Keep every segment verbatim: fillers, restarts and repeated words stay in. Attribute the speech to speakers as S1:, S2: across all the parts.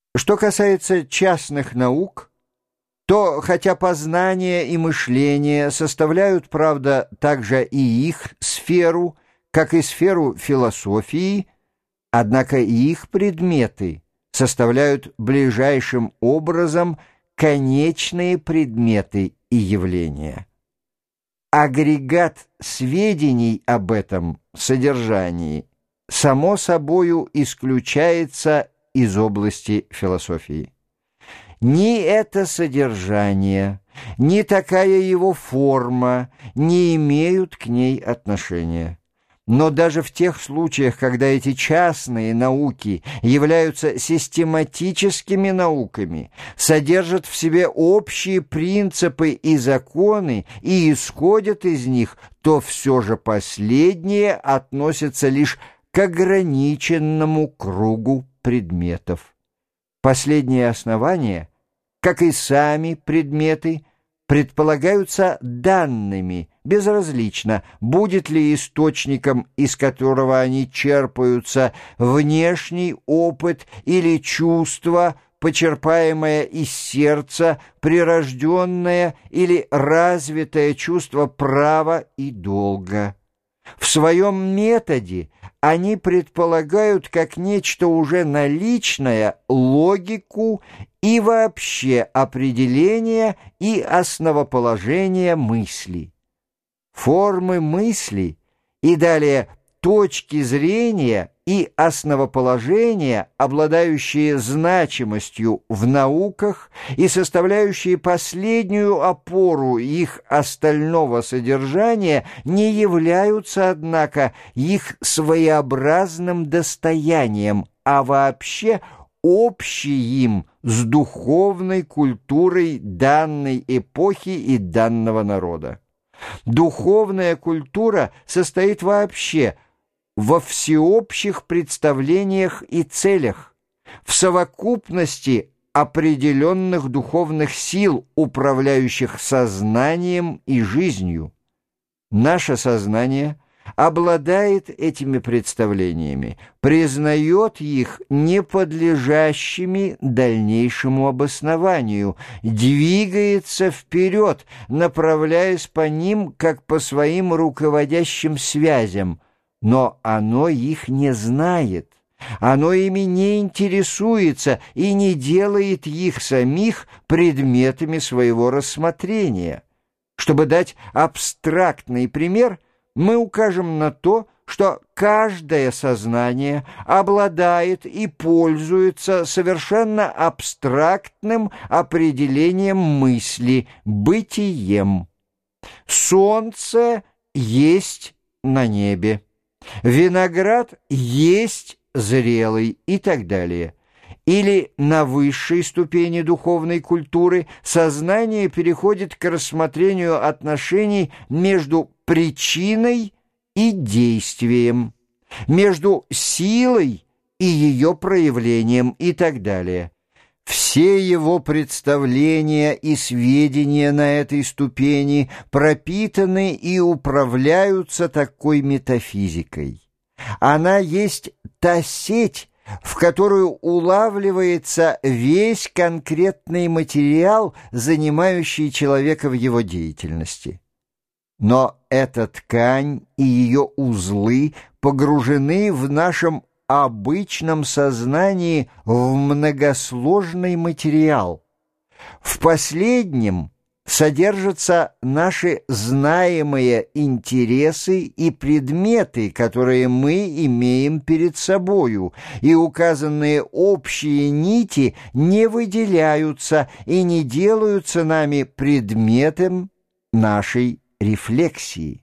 S1: Что касается частных наук, то хотя познание и мышление составляют, правда, также и их сферу, как и сферу философии, однако и их предметы составляют ближайшим образом конечные предметы и явления. Агрегат сведений об этом содержании само собою исключается из области философии. Ни это содержание, ни такая его форма не имеют к ней отношения. Но даже в тех случаях, когда эти частные науки являются систематическими науками, содержат в себе общие принципы и законы и исходят из них, то все же последние относятся лишь к ограниченному кругу предметов. Последние основания, как и сами предметы, предполагаются данными, безразлично, будет ли источником, из которого они черпаются, внешний опыт или чувство, почерпаемое из сердца, прирожденное или развитое чувство права и долга. В своем методе они предполагают как нечто уже наличное логику и вообще определение и основоположение мысли. Формы мысли и далее точки зрения и основоположения, обладающие значимостью в науках и составляющие последнюю опору их остального содержания, не являются, однако, их своеобразным достоянием, а вообще общие им с духовной культурой данной эпохи и данного народа. Духовная культура состоит вообще во всеобщих представлениях и целях, в совокупности определенных духовных сил, управляющих сознанием и жизнью. Наше сознание обладает этими представлениями, признает их неподлежащими дальнейшему обоснованию, двигается вперед, направляясь по ним, как по своим руководящим связям, но оно их не знает, оно ими не интересуется и не делает их самих предметами своего рассмотрения. Чтобы дать абстрактный пример, мы укажем на то, что каждое сознание обладает и пользуется совершенно абстрактным определением мысли, бытием. Солнце есть на небе, виноград есть зрелый и так далее. Или на высшей ступени духовной культуры сознание переходит к рассмотрению отношений между причиной и действием, между силой и ее проявлением и так далее. Все его представления и сведения на этой ступени пропитаны и управляются такой метафизикой. Она есть та сеть, в которую улавливается весь конкретный материал, занимающий человека в его деятельности. Но эта ткань и ее узлы погружены в нашем обычном сознании в многосложный материал. В последнем содержатся наши знаемые интересы и предметы, которые мы имеем перед собою, и указанные общие нити не выделяются и не делаются нами предметом нашей рефлексии.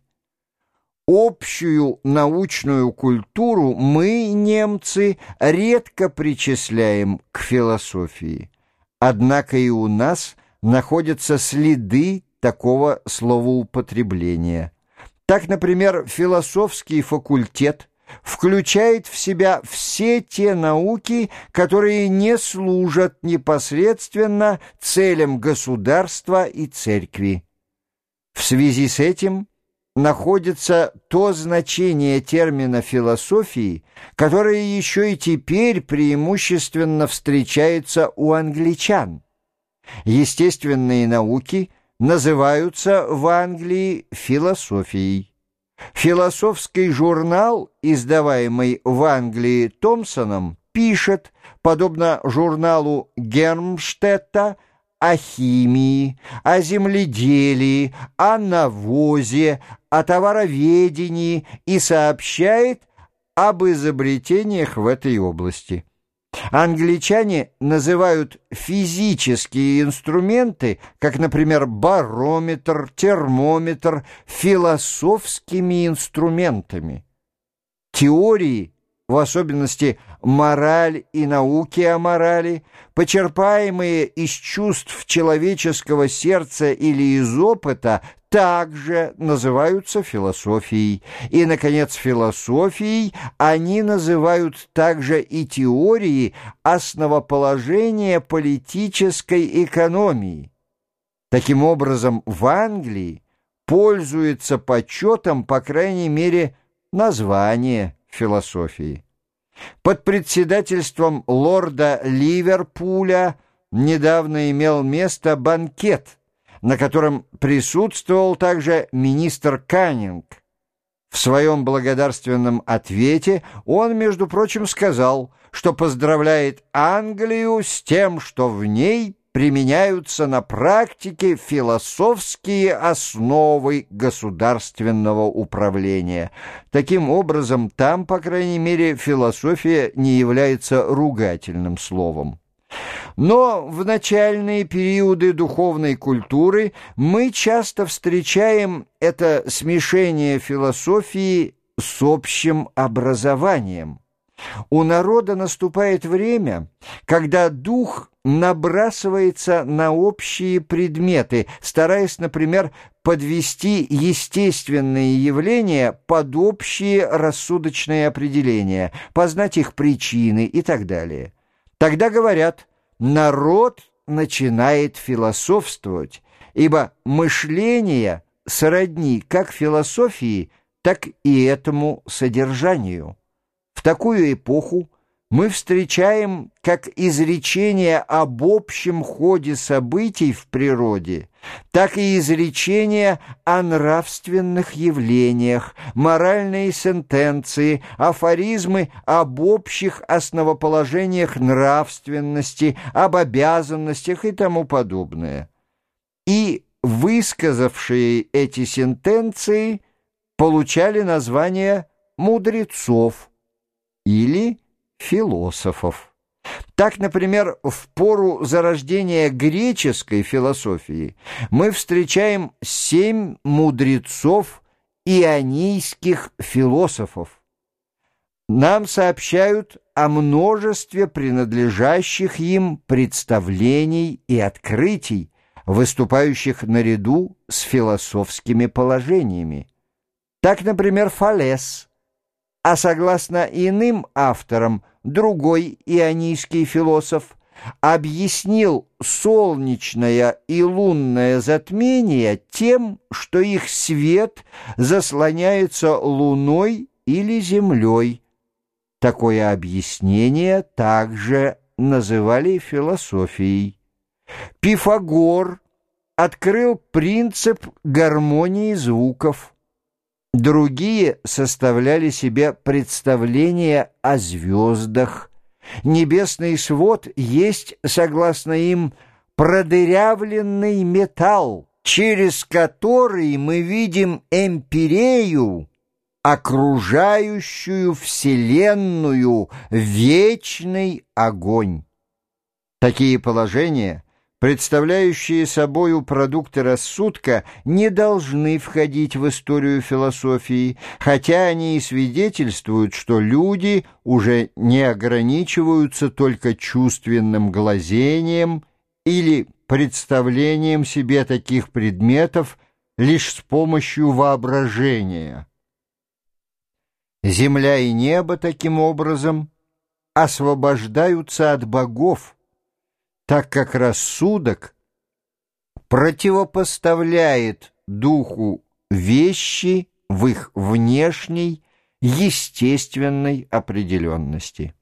S1: Общую научную культуру мы, немцы, редко причисляем к философии. Однако и у нас находятся следы такого словоупотребления. Так, например, философский факультет включает в себя все те науки, которые не служат непосредственно целям государства и церкви. В связи с этим находится то значение термина философии, которое еще и теперь преимущественно встречается у англичан. Естественные науки называются в Англии философией. Философский журнал, издаваемый в Англии Томпсоном, пишет, подобно журналу Гермштетта, о химии, о земледелии, о навозе, о товароведении и сообщает об изобретениях в этой области. Англичане называют физические инструменты, как, например, барометр, термометр, философскими инструментами. Теории, в особенности мораль и науки о морали, почерпаемые из чувств человеческого сердца или из опыта, также называются философией. И, наконец, философией они называют также и теории основоположения политической экономии. Таким образом, в Англии пользуется почетом, по крайней мере, название философии. Под председательством лорда Ливерпуля недавно имел место банкет, на котором присутствовал также министр Каннинг. В своем благодарственном ответе он, между прочим, сказал, что поздравляет Англию с тем, что в ней применяются на практике философские основы государственного управления. Таким образом, там, по крайней мере, философия не является ругательным словом. Но в начальные периоды духовной культуры мы часто встречаем это смешение философии с общим образованием. У народа наступает время, когда дух набрасывается на общие предметы, стараясь, например, подвести естественные явления под общие рассудочные определения, познать их причины и так далее. Тогда говорят, народ начинает философствовать, ибо мышление сродни как философии, так и этому содержанию. В такую эпоху мы встречаем как изречение об общем ходе событий в природе, так и изречения о нравственных явлениях, моральные сентенции, афоризмы об общих основоположениях нравственности, об обязанностях и тому подобное. И высказавшие эти сентенции получали название мудрецов или философов. Так, например, в пору зарождения греческой философии мы встречаем семь мудрецов ионийских философов. Нам сообщают о множестве принадлежащих им представлений и открытий, выступающих наряду с философскими положениями. Так, например, Фалес, а согласно иным авторам, другой ионийский философ объяснил солнечное и лунное затмение тем, что их свет заслоняется луной или землей. Такое объяснение также называли философией. Пифагор открыл принцип гармонии звуков. Другие составляли себе представление о звездах. Небесный свод есть, согласно им, продырявленный металл, через который мы видим эмпирею, окружающую Вселенную, вечный огонь. Такие положения, представляющие собою продукты рассудка, не должны входить в историю философии, хотя они и свидетельствуют, что люди уже не ограничиваются только чувственным глазением или представлением себе таких предметов лишь с помощью воображения. Земля и небо таким образом освобождаются от богов, так как рассудок противопоставляет духу вещи в их внешней, естественной определенности.